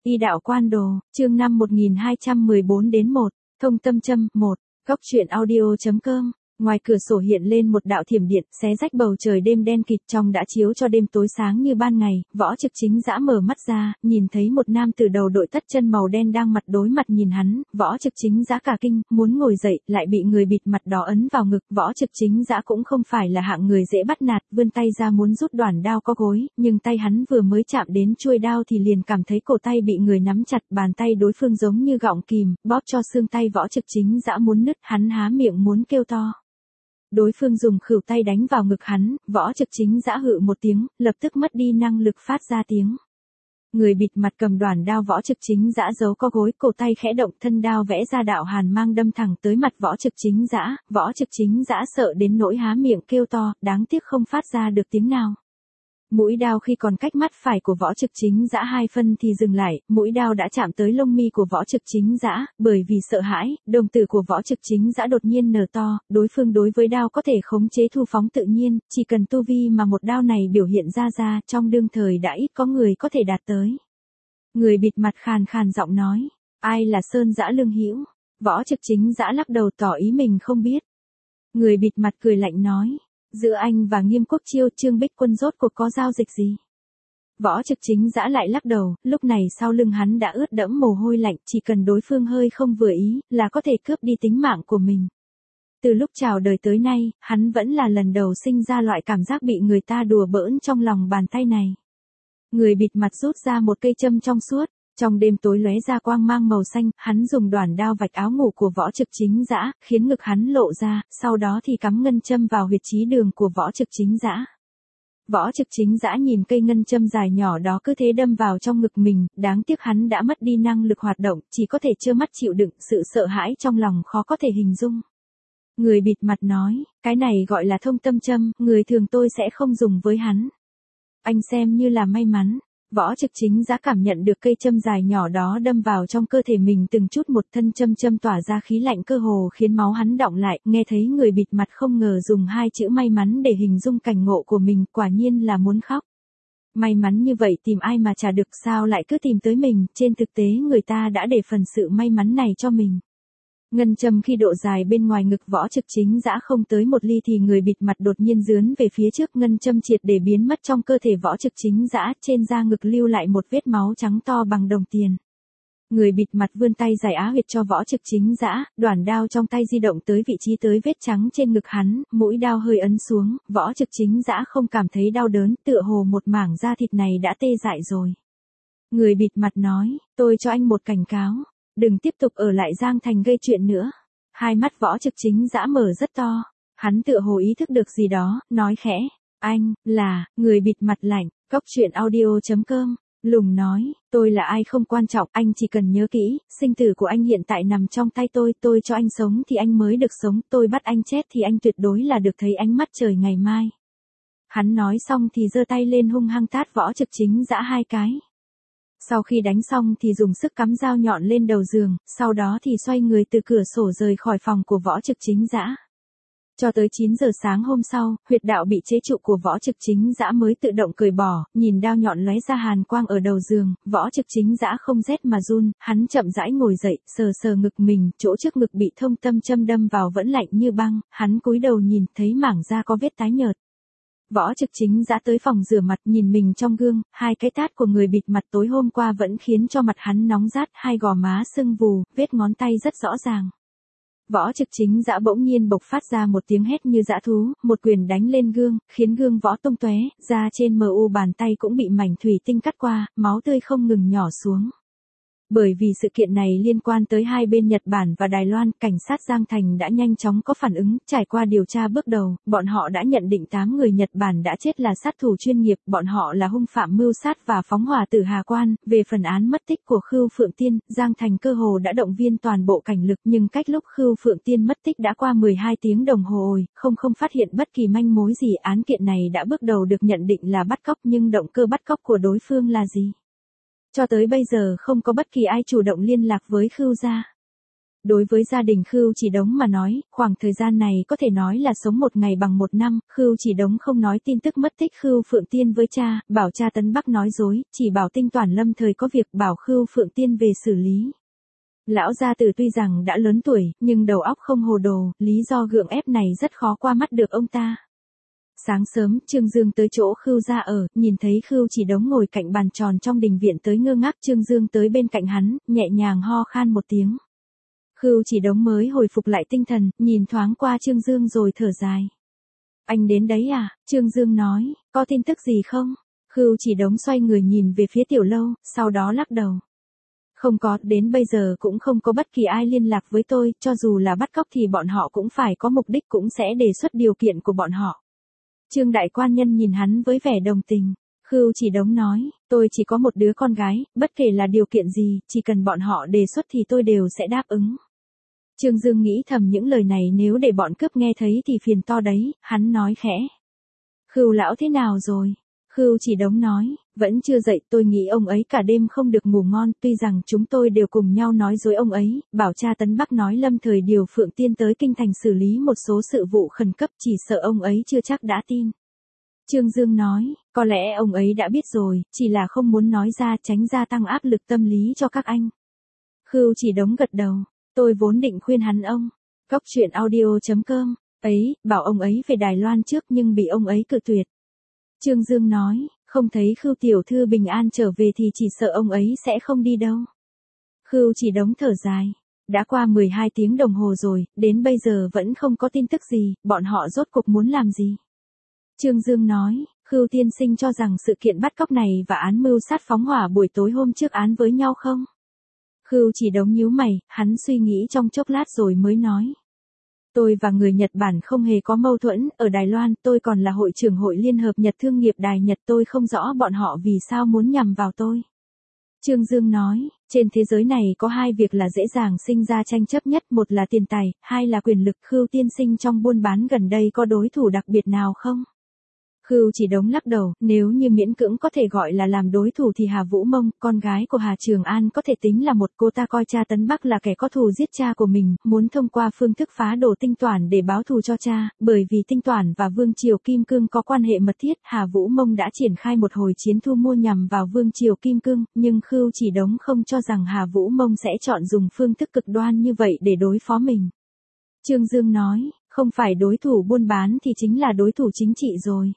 Y đạo quan đồ, chương 5 1214-1, thông tâm châm, 1, góc truyện audio.com. Ngoài cửa sổ hiện lên một đạo thiểm điện, xé rách bầu trời đêm đen kịt, trong đã chiếu cho đêm tối sáng như ban ngày. Võ Trực Chính Dã mở mắt ra, nhìn thấy một nam tử đầu đội tất chân màu đen đang mặt đối mặt nhìn hắn. Võ Trực Chính Dã cả kinh, muốn ngồi dậy, lại bị người bịt mặt đó ấn vào ngực. Võ Trực Chính Dã cũng không phải là hạng người dễ bắt nạt, vươn tay ra muốn rút đoản đao có gối, nhưng tay hắn vừa mới chạm đến chuôi đao thì liền cảm thấy cổ tay bị người nắm chặt, bàn tay đối phương giống như gọng kìm, bóp cho xương tay Võ Trực Chính Dã muốn nứt, hắn há miệng muốn kêu to. Đối phương dùng khuỷu tay đánh vào ngực hắn, Võ Trực Chính Dã hự một tiếng, lập tức mất đi năng lực phát ra tiếng. Người bịt mặt cầm đoản đao Võ Trực Chính Dã giấu có gối, cổ tay khẽ động, thân đao vẽ ra đạo hàn mang đâm thẳng tới mặt Võ Trực Chính Dã. Võ Trực Chính Dã sợ đến nỗi há miệng kêu to, đáng tiếc không phát ra được tiếng nào. Mũi đao khi còn cách mắt phải của Võ Trực Chính Dã 2 phân thì dừng lại, mũi đao đã chạm tới lông mi của Võ Trực Chính Dã, bởi vì sợ hãi, đồng tử của Võ Trực Chính Dã đột nhiên nở to, đối phương đối với đao có thể khống chế thu phóng tự nhiên, chỉ cần tu vi mà một đao này biểu hiện ra trong đương thời đã ít có người có thể đạt tới. Người bịt mặt khàn khàn giọng nói, ai là Sơn Dã Lương Hữu? Võ Trực Chính Dã lắc đầu tỏ ý mình không biết. Người bịt mặt cười lạnh nói, giữa anh và Nghiêm Quốc Chiêu, Trương Bích Quân rốt cuộc có giao dịch gì? Võ Trực Chính Dã lại lắc đầu, lúc này sau lưng hắn đã ướt đẫm mồ hôi lạnh, chỉ cần đối phương hơi không vừa ý, là có thể cướp đi tính mạng của mình. Từ lúc chào đời tới nay, hắn vẫn là lần đầu sinh ra loại cảm giác bị người ta đùa bỡn trong lòng bàn tay này. Người bịt mặt rút ra một cây châm trong suốt. Trong đêm tối lóe ra quang mang màu xanh, hắn dùng đoản đao vạch áo ngủ của Võ Trực Chính Dã, khiến ngực hắn lộ ra, sau đó thì cắm ngân châm vào huyệt chí đường của Võ Trực Chính Dã. Võ Trực Chính Dã nhìn cây ngân châm dài nhỏ đó cứ thế đâm vào trong ngực mình, đáng tiếc hắn đã mất đi năng lực hoạt động, chỉ có thể trơ mắt chịu đựng, sự sợ hãi trong lòng khó có thể hình dung. Người bịt mặt nói, cái này gọi là thông tâm châm, người thường tôi sẽ không dùng với hắn. Anh xem như là may mắn. Võ Trực Chính Dã cảm nhận được cây châm dài nhỏ đó đâm vào trong cơ thể mình từng chút một, thân châm tỏa ra khí lạnh cơ hồ khiến máu hắn đọng lại, nghe thấy người bịt mặt không ngờ dùng 2 chữ may mắn để hình dung cảnh ngộ của mình, quả nhiên là muốn khóc. May mắn như vậy tìm ai mà trả được, sao lại cứ tìm tới mình, trên thực tế người ta đã để phần sự may mắn này cho mình. Ngân châm khi độ dài bên ngoài ngực Võ Trực Chính Dã không tới 1 ly thì người bịt mặt đột nhiên dướn về phía trước, ngân châm triệt để biến mất trong cơ thể Võ Trực Chính Dã, trên da ngực lưu lại một vết máu trắng to bằng đồng tiền. Người bịt mặt vươn tay giải á huyệt cho Võ Trực Chính Dã, đoản đao trong tay di động tới vị trí tới vết trắng trên ngực hắn, mũi đao hơi ấn xuống, Võ Trực Chính Dã không cảm thấy đau đớn, tựa hồ một mảng da thịt này đã tê dại rồi. Người bịt mặt nói, tôi cho anh một cảnh cáo. Đừng tiếp tục ở lại Giang Thành gây chuyện nữa. Hai mắt Võ Trực Chính Dã mở rất to. Hắn tựa hồ ý thức được gì đó, nói khẽ. Anh, là, người bịt mặt lạnh, góc truyện audio.com. Lùng nói, tôi là ai không quan trọng, anh chỉ cần nhớ kỹ, sinh tử của anh hiện tại nằm trong tay tôi cho anh sống thì anh mới được sống, tôi bắt anh chết thì anh tuyệt đối là được thấy ánh mắt trời ngày mai. Hắn nói xong thì giơ tay lên hung hăng tát Võ Trực Chính Dã 2 cái. Sau khi đánh xong thì dùng sức cắm dao nhọn lên đầu giường, sau đó thì xoay người từ cửa sổ rời khỏi phòng của Võ Trực Chính Dã. Cho tới 9 giờ sáng hôm sau, huyệt đạo bị chế trụ của Võ Trực Chính Dã mới tự động cởi bỏ, nhìn đao nhọn lóe ra hàn quang ở đầu giường, Võ Trực Chính Dã không rét mà run, hắn chậm rãi ngồi dậy, sờ ngực mình, chỗ trước ngực bị thông tâm châm đâm vào vẫn lạnh như băng, hắn cúi đầu nhìn, thấy mảng da có vết tái nhợt. Võ Trực Chính Dã tới phòng rửa mặt, nhìn mình trong gương, 2 cái tát của người bịt mặt tối hôm qua vẫn khiến cho mặt hắn nóng rát, 2 gò má sưng vù, vết ngón tay rất rõ ràng. Võ Trực Chính Dã bỗng nhiên bộc phát ra một tiếng hét như dã thú, một quyền đánh lên gương, khiến gương võ tung tóe, da trên mu bàn tay cũng bị mảnh thủy tinh cắt qua, máu tươi không ngừng nhỏ xuống. Bởi vì sự kiện này liên quan tới hai bên Nhật Bản và Đài Loan, cảnh sát Giang Thành đã nhanh chóng có phản ứng, trải qua điều tra bước đầu, bọn họ đã nhận định 8 người Nhật Bản đã chết là sát thủ chuyên nghiệp, bọn họ là hung phạm mưu sát và phóng hỏa tử Hà Quan. Về phần án mất tích của Khưu Phượng Tiên, Giang Thành cơ hồ đã động viên toàn bộ cảnh lực, nhưng cách lúc Khưu Phượng Tiên mất tích đã qua 12 tiếng đồng hồ rồi, không phát hiện bất kỳ manh mối gì. Án kiện này đã bước đầu được nhận định là bắt cóc, nhưng động cơ bắt cóc của đối phương là gì? Cho tới bây giờ không có bất kỳ ai chủ động liên lạc với Khưu gia. Đối với gia đình Khưu Chỉ Đống mà nói, khoảng thời gian này có thể nói là sống một ngày bằng một năm, Khưu Chỉ Đống không nói tin tức mất tích Khưu Phượng Tiên với cha, bảo cha Tấn Bắc nói dối, chỉ bảo Tinh Toản lâm thời có việc bảo Khưu Phượng Tiên về xử lý. Lão gia tử tuy rằng đã lớn tuổi, nhưng đầu óc không hồ đồ, lý do gượng ép này rất khó qua mắt được ông ta. Sáng sớm, Trương Dương tới chỗ Khưu gia ở, nhìn thấy Khưu Chỉ Đống ngồi cạnh bàn tròn trong đình viện tới ngơ ngác, Trương Dương tới bên cạnh hắn, nhẹ nhàng ho khan một tiếng. Khưu Chỉ Đống mới hồi phục lại tinh thần, nhìn thoáng qua Trương Dương rồi thở dài. Anh đến đấy à? Trương Dương nói, có tin tức gì không? Khưu Chỉ Đống xoay người nhìn về phía tiểu lâu, sau đó lắc đầu. Không có, đến bây giờ cũng không có bất kỳ ai liên lạc với tôi, cho dù là bắt cóc thì bọn họ cũng phải có mục đích, cũng sẽ đề xuất điều kiện của bọn họ. Trương đại quan nhân nhìn hắn với vẻ đồng tình. Khưu Chỉ Đống nói, tôi chỉ có một đứa con gái, bất kể là điều kiện gì, chỉ cần bọn họ đề xuất thì tôi đều sẽ đáp ứng. Trương Dương nghĩ thầm những lời này nếu để bọn cướp nghe thấy thì phiền to đấy, hắn nói khẽ. Khưu lão thế nào rồi? Khưu Chỉ Đống nói, vẫn chưa dậy, tôi nghĩ ông ấy cả đêm không được ngủ ngon, tuy rằng chúng tôi đều cùng nhau nói dối ông ấy, bảo cha Tấn Bắc nói lâm thời điều Phượng Tiên tới kinh thành xử lý một số sự vụ khẩn cấp, chỉ sợ ông ấy chưa chắc đã tin. Trương Dương nói, có lẽ ông ấy đã biết rồi, chỉ là không muốn nói ra tránh gia tăng áp lực tâm lý cho các anh. Khưu Chỉ Đống gật đầu, tôi vốn định khuyên hắn ông. Cóc truyện audio.com, ấy, bảo ông ấy về Đài Loan trước nhưng bị ông ấy cự tuyệt. Trương Dương nói, không thấy Khưu tiểu thư bình an trở về thì chỉ sợ ông ấy sẽ không đi đâu. Khưu Chỉ Đống thở dài, đã qua 12 tiếng đồng hồ rồi, đến bây giờ vẫn không có tin tức gì, bọn họ rốt cuộc muốn làm gì. Trương Dương nói, Khưu tiên sinh cho rằng sự kiện bắt cóc này và án mưu sát phóng hỏa buổi tối hôm trước án với nhau không? Khưu Chỉ Đống nhíu mày, hắn suy nghĩ trong chốc lát rồi mới nói. Tôi và người Nhật Bản không hề có mâu thuẫn, ở Đài Loan tôi còn là hội trưởng hội Liên hợp Nhật Thương nghiệp Đài Nhật, tôi không rõ bọn họ vì sao muốn nhằm vào tôi. Trương Dương nói, trên thế giới này có hai việc là dễ dàng sinh ra tranh chấp nhất, một là tiền tài, hai là quyền lực. Khưu tiên sinh trong buôn bán gần đây có đối thủ đặc biệt nào không? Khưu Chỉ Đống lắc đầu, nếu như miễn cưỡng có thể gọi là làm đối thủ thì Hà Vũ Mông, con gái của Hà Trường An có thể tính là một. Cô ta coi cha Tấn Bắc là kẻ có thù giết cha của mình, muốn thông qua phương thức phá đổ Tinh Toản để báo thù cho cha, bởi vì Tinh Toản và Vương Triều Kim Cương có quan hệ mật thiết. Hà Vũ Mông đã triển khai một hồi chiến thu mua nhằm vào Vương Triều Kim Cương, nhưng Khưu Chỉ Đống không cho rằng Hà Vũ Mông sẽ chọn dùng phương thức cực đoan như vậy để đối phó mình. Trương Dương nói, không phải đối thủ buôn bán thì chính là đối thủ chính trị rồi.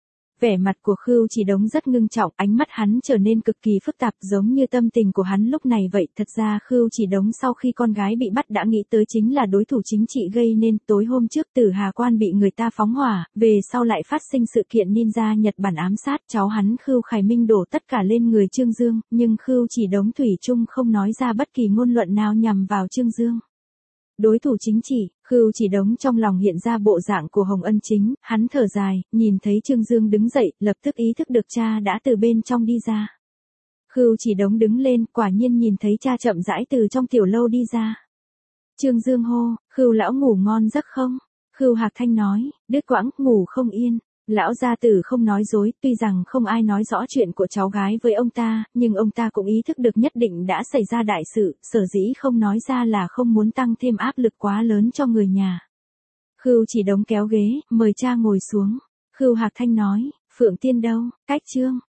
Vẻ mặt của Khưu Chỉ Đống rất ngưng trọng, ánh mắt hắn trở nên cực kỳ phức tạp giống như tâm tình của hắn lúc này vậy. Thật ra Khưu Chỉ Đống sau khi con gái bị bắt đã nghĩ tới chính là đối thủ chính trị gây nên. Tối hôm trước Tử Hà Quan bị người ta phóng hỏa, về sau lại phát sinh sự kiện ninja Nhật Bản ám sát cháu hắn Khưu Khải Minh, đổ tất cả lên người Trương Dương, nhưng Khưu Chỉ Đống thủy chung không nói ra bất kỳ ngôn luận nào nhằm vào Trương Dương. Đối thủ chính trị, Khưu Chỉ Đống trong lòng hiện ra bộ dạng của Hồng Ân Chính, hắn thở dài, nhìn thấy Trương Dương đứng dậy, lập tức ý thức được cha đã từ bên trong đi ra. Khưu Chỉ Đống đứng lên, quả nhiên nhìn thấy cha chậm rãi từ trong tiểu lâu đi ra. Trương Dương hô, Khưu lão ngủ ngon giấc không? Khưu Hạc Thanh nói, đứt quãng, ngủ không yên. Lão gia tử không nói dối, tuy rằng không ai nói rõ chuyện của cháu gái với ông ta, nhưng ông ta cũng ý thức được nhất định đã xảy ra đại sự, sở dĩ không nói ra là không muốn tăng thêm áp lực quá lớn cho người nhà. Khưu Chỉ Đống kéo ghế, mời cha ngồi xuống. Khưu Hạc Thanh nói, Phượng Tiên đâu, cách Trương